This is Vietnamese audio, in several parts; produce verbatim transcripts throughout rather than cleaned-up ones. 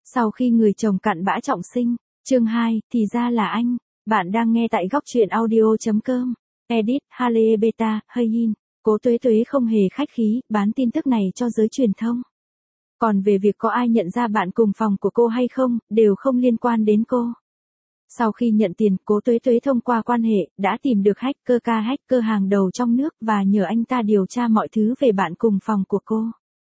Sau khi người chồng cặn bã trọng sinh, chương hai, thì ra là anh. Bạn đang nghe tại góc truyện audio.com. Edit, Halle Beta, Hayin. Cố Tuế Tuế không hề khách khí, bán tin tức này cho giới truyền thông. Còn về việc có ai nhận ra bạn cùng phòng của cô hay không, đều không liên quan đến cô. Sau khi nhận tiền, Cố Tuế Tuế thông qua quan hệ, đã tìm được hacker ca hacker hàng đầu trong nước và nhờ anh ta điều tra mọi thứ về bạn cùng phòng của cô.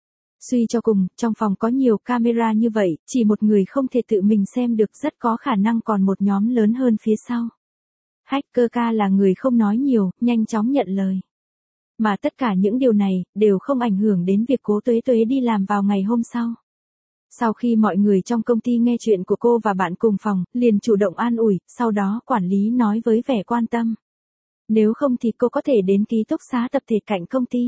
Suy cho cùng, trong phòng có nhiều camera như vậy, chỉ một người không thể tự mình xem được, rất có khả năng còn một nhóm lớn hơn phía sau. Hacker ca là người không nói nhiều, nhanh chóng nhận lời. Mà tất cả những điều này, đều không ảnh hưởng đến việc Cố Tuế Tuế đi làm vào ngày hôm sau. Sau khi mọi người trong công ty nghe chuyện của cô và bạn cùng phòng, liền chủ động an ủi, sau đó quản lý nói với vẻ quan tâm. Nếu không thì cô có thể đến ký túc xá tập thể cạnh công ty.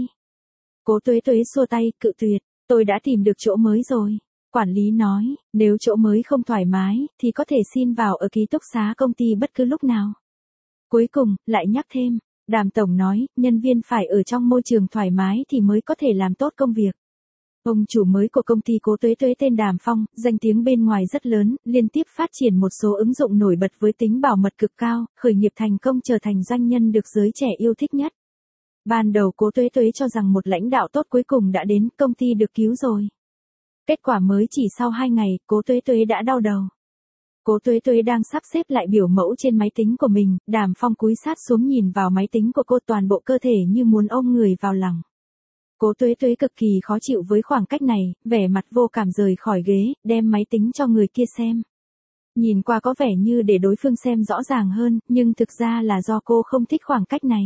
Cố Tuế Tuế xua tay, cự tuyệt, tôi đã tìm được chỗ mới rồi. Quản lý nói, nếu chỗ mới không thoải mái, thì có thể xin vào ở ký túc xá công ty bất cứ lúc nào. Cuối cùng, lại nhắc thêm, Đàm Tổng nói, nhân viên phải ở trong môi trường thoải mái thì mới có thể làm tốt công việc. Ông chủ mới của công ty Cố Tuế Tuế tên Đàm Phong, danh tiếng bên ngoài rất lớn, liên tiếp phát triển một số ứng dụng nổi bật với tính bảo mật cực cao, khởi nghiệp thành công trở thành doanh nhân được giới trẻ yêu thích nhất. Ban đầu Cố Tuế Tuế cho rằng một lãnh đạo tốt cuối cùng đã đến, công ty được cứu rồi. Kết quả mới chỉ sau hai ngày, Cố Tuế Tuế đã đau đầu. Cố Tuế Tuế đang sắp xếp lại biểu mẫu trên máy tính của mình, Đàm Phong cúi sát xuống nhìn vào máy tính của cô, toàn bộ cơ thể như muốn ôm người vào lòng. Cố Tuế Tuế cực kỳ khó chịu với khoảng cách này, vẻ mặt vô cảm rời khỏi ghế, đem máy tính cho người kia xem. Nhìn qua có vẻ như để đối phương xem rõ ràng hơn, nhưng thực ra là do cô không thích khoảng cách này.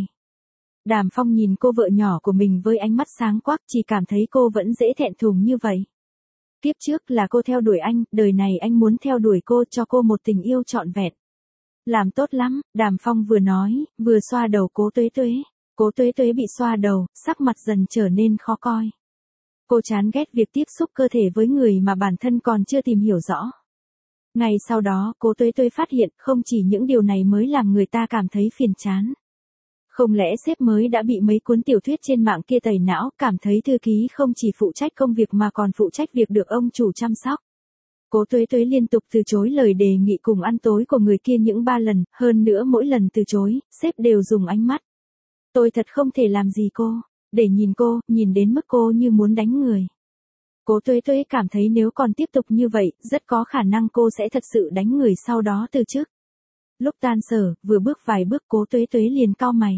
Đàm Phong nhìn cô vợ nhỏ của mình với ánh mắt sáng quắc, chỉ cảm thấy cô vẫn dễ thẹn thùng như vậy. Kiếp trước là cô theo đuổi anh, đời này anh muốn theo đuổi cô, cho cô một tình yêu trọn vẹn. Làm tốt lắm, Đàm Phong vừa nói, vừa xoa đầu Cố Tuế Tuế. Cố Tuế Tuế bị xoa đầu, sắc mặt dần trở nên khó coi. Cô chán ghét việc tiếp xúc cơ thể với người mà bản thân còn chưa tìm hiểu rõ. Ngày sau đó, Cố Tuế Tuế phát hiện không chỉ những điều này mới làm người ta cảm thấy phiền chán. Không lẽ sếp mới đã bị mấy cuốn tiểu thuyết trên mạng kia tẩy não, cảm thấy thư ký không chỉ phụ trách công việc mà còn phụ trách việc được ông chủ chăm sóc. Cố Tuế Tuế liên tục từ chối lời đề nghị cùng ăn tối của người kia những ba lần, hơn nữa mỗi lần từ chối, sếp đều dùng ánh mắt. Tôi thật không thể làm gì cô, để nhìn cô, nhìn đến mức cô như muốn đánh người. Cố Tuế Tuế cảm thấy nếu còn tiếp tục như vậy, rất có khả năng cô sẽ thật sự đánh người sau đó từ chức. Lúc tan sở, vừa bước vài bước Cố Tuế Tuế liền cau mày.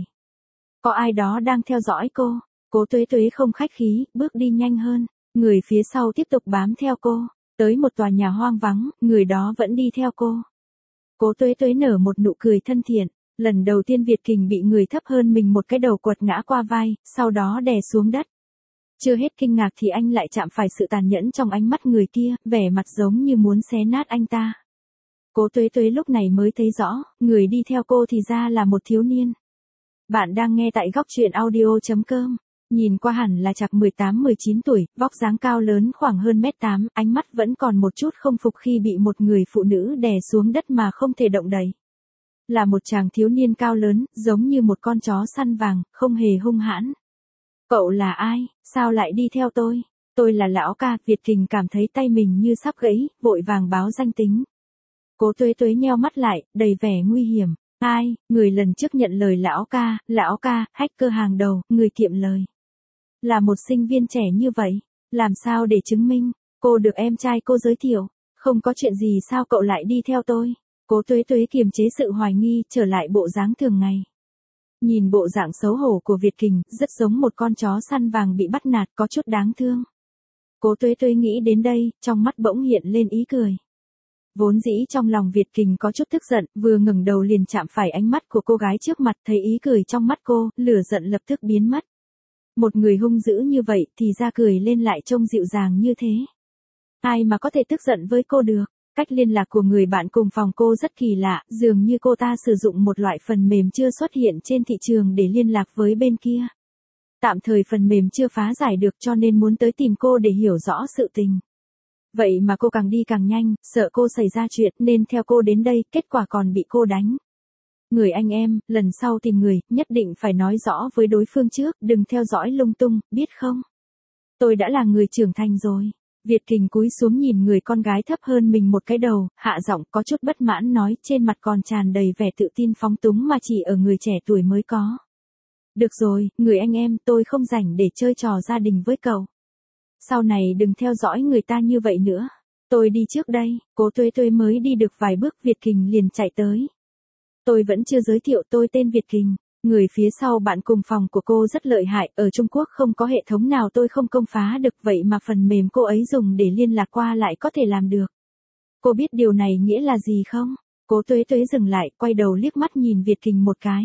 Có ai đó đang theo dõi cô. Cố Tuế Tuế không khách khí, bước đi nhanh hơn. Người phía sau tiếp tục bám theo cô. Tới một tòa nhà hoang vắng, người đó vẫn đi theo cô. Cố Tuế Tuế nở một nụ cười thân thiện. Lần đầu tiên Việt Kình bị người thấp hơn mình một cái đầu quật ngã qua vai, sau đó đè xuống đất. Chưa hết kinh ngạc thì anh lại chạm phải sự tàn nhẫn trong ánh mắt người kia, vẻ mặt giống như muốn xé nát anh ta. Cố Tuế Tuế lúc này mới thấy rõ, người đi theo cô thì ra là một thiếu niên. Bạn đang nghe tại góc truyện audio.com. Nhìn qua hẳn là chạc mười tám mười chín tuổi, vóc dáng cao lớn khoảng hơn mét tám, ánh mắt vẫn còn một chút không phục khi bị một người phụ nữ đè xuống đất mà không thể động đậy. Là một chàng thiếu niên cao lớn, giống như một con chó săn vàng, không hề hung hãn. Cậu là ai, sao lại đi theo tôi? Tôi là Lão Ca. Việt Kình cảm thấy tay mình như sắp gãy, vội vàng báo danh tính. Cố Tuế Tuế nheo mắt lại, đầy vẻ nguy hiểm. Ai, người lần trước nhận lời Lão Ca, Lão Ca, hacker hàng đầu, người kiệm lời. Là một sinh viên trẻ như vậy, làm sao để chứng minh? Cô được em trai cô giới thiệu. Không có chuyện gì sao cậu lại đi theo tôi? Cố Tuế Tuế kiềm chế sự hoài nghi, trở lại bộ dáng thường ngày. Nhìn bộ dạng xấu hổ của Việt Kình, rất giống một con chó săn vàng bị bắt nạt, có chút đáng thương. Cố Tuế Tuế nghĩ đến đây, trong mắt bỗng hiện lên ý cười. Vốn dĩ trong lòng Việt Kình có chút tức giận, vừa ngẩng đầu liền chạm phải ánh mắt của cô gái trước mặt, thấy ý cười trong mắt cô, lửa giận lập tức biến mất. Một người hung dữ như vậy thì ra cười lên lại trông dịu dàng như thế. Ai mà có thể tức giận với cô được? Cách liên lạc của người bạn cùng phòng cô rất kỳ lạ, dường như cô ta sử dụng một loại phần mềm chưa xuất hiện trên thị trường để liên lạc với bên kia. Tạm thời phần mềm chưa phá giải được cho nên muốn tới tìm cô để hiểu rõ sự tình. Vậy mà cô càng đi càng nhanh, sợ cô xảy ra chuyện nên theo cô đến đây, kết quả còn bị cô đánh. Người anh em, lần sau tìm người, nhất định phải nói rõ với đối phương trước, đừng theo dõi lung tung, biết không? Tôi đã là người trưởng thành rồi. Việt Kình cúi xuống nhìn người con gái thấp hơn mình một cái đầu, hạ giọng có chút bất mãn nói, trên mặt còn tràn đầy vẻ tự tin phóng túng mà chỉ ở người trẻ tuổi mới có. Được rồi, người anh em, tôi không rảnh để chơi trò gia đình với cậu. Sau này đừng theo dõi người ta như vậy nữa. Tôi đi trước đây. Cố Tuế Tuế mới đi được vài bước Việt Kình liền chạy tới. Tôi vẫn chưa giới thiệu, tôi tên Việt Kình. Người phía sau bạn cùng phòng của cô rất lợi hại, ở Trung Quốc không có hệ thống nào tôi không công phá được, vậy mà phần mềm cô ấy dùng để liên lạc qua lại có thể làm được. Cô biết điều này nghĩa là gì không? Cố Tuế Tuế dừng lại, quay đầu liếc mắt nhìn Việt Kình một cái.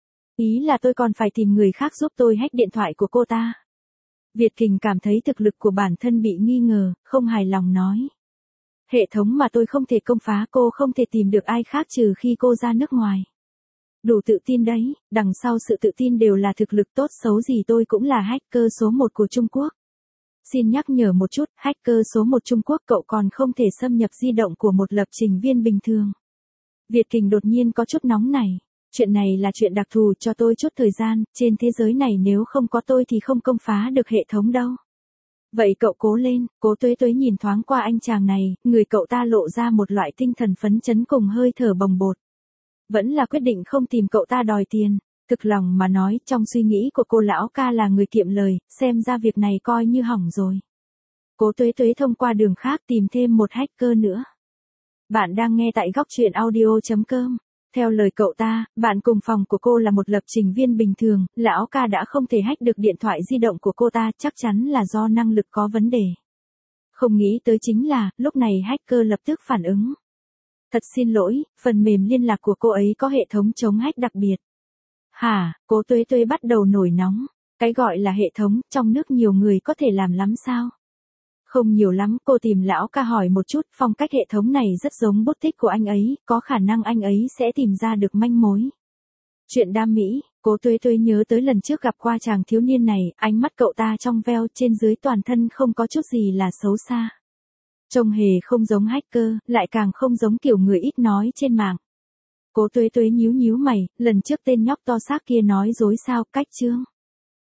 Ý là tôi còn phải tìm người khác giúp tôi hack điện thoại của cô ta. Việt Kình cảm thấy thực lực của bản thân bị nghi ngờ, không hài lòng nói. Hệ thống mà tôi không thể công phá, cô không thể tìm được ai khác trừ khi cô ra nước ngoài. Đủ tự tin đấy, đằng sau sự tự tin đều là thực lực, tốt xấu gì tôi cũng là hacker số một của Trung Quốc. Xin nhắc nhở một chút, hacker số một Trung Quốc, cậu còn không thể xâm nhập di động của một lập trình viên bình thường. Việt Kình đột nhiên có chút nóng nảy. Chuyện này là chuyện đặc thù, cho tôi chút thời gian, trên thế giới này nếu không có tôi thì không công phá được hệ thống đâu. Vậy cậu cố lên. Cố Tuế Tuế nhìn thoáng qua anh chàng này, người cậu ta lộ ra một loại tinh thần phấn chấn cùng hơi thở bồng bột. Vẫn là quyết định không tìm cậu ta đòi tiền. Thực lòng mà nói, trong suy nghĩ của cô lão ca là người kiệm lời, xem ra việc này coi như hỏng rồi. Cố Tuế Tuế thông qua đường khác tìm thêm một hacker nữa. Bạn đang nghe tại góc truyện audio chấm com. Theo lời cậu ta, bạn cùng phòng của cô là một lập trình viên bình thường, lão ca đã không thể hack được điện thoại di động của cô ta, chắc chắn là do năng lực có vấn đề. Không nghĩ tới chính là, lúc này hacker lập tức phản ứng. Thật xin lỗi, phần mềm liên lạc của cô ấy có hệ thống chống hack đặc biệt. Hả? Cố Tuế Tuế bắt đầu nổi nóng. Cái gọi là hệ thống, trong nước nhiều người có thể làm lắm sao? Không nhiều lắm, cô tìm lão ca hỏi một chút, phong cách hệ thống này rất giống bút tích của anh ấy, có khả năng anh ấy sẽ tìm ra được manh mối. Chuyện đam mỹ, Cố Tuế Tuế nhớ tới lần trước gặp qua chàng thiếu niên này, ánh mắt cậu ta trong veo, trên dưới toàn thân không có chút gì là xấu xa. Trông hề không giống hacker, lại càng không giống kiểu người ít nói trên mạng. Cố Tuế Tuế nhíu nhíu mày, lần trước tên nhóc to xác kia nói dối sao, cách chương.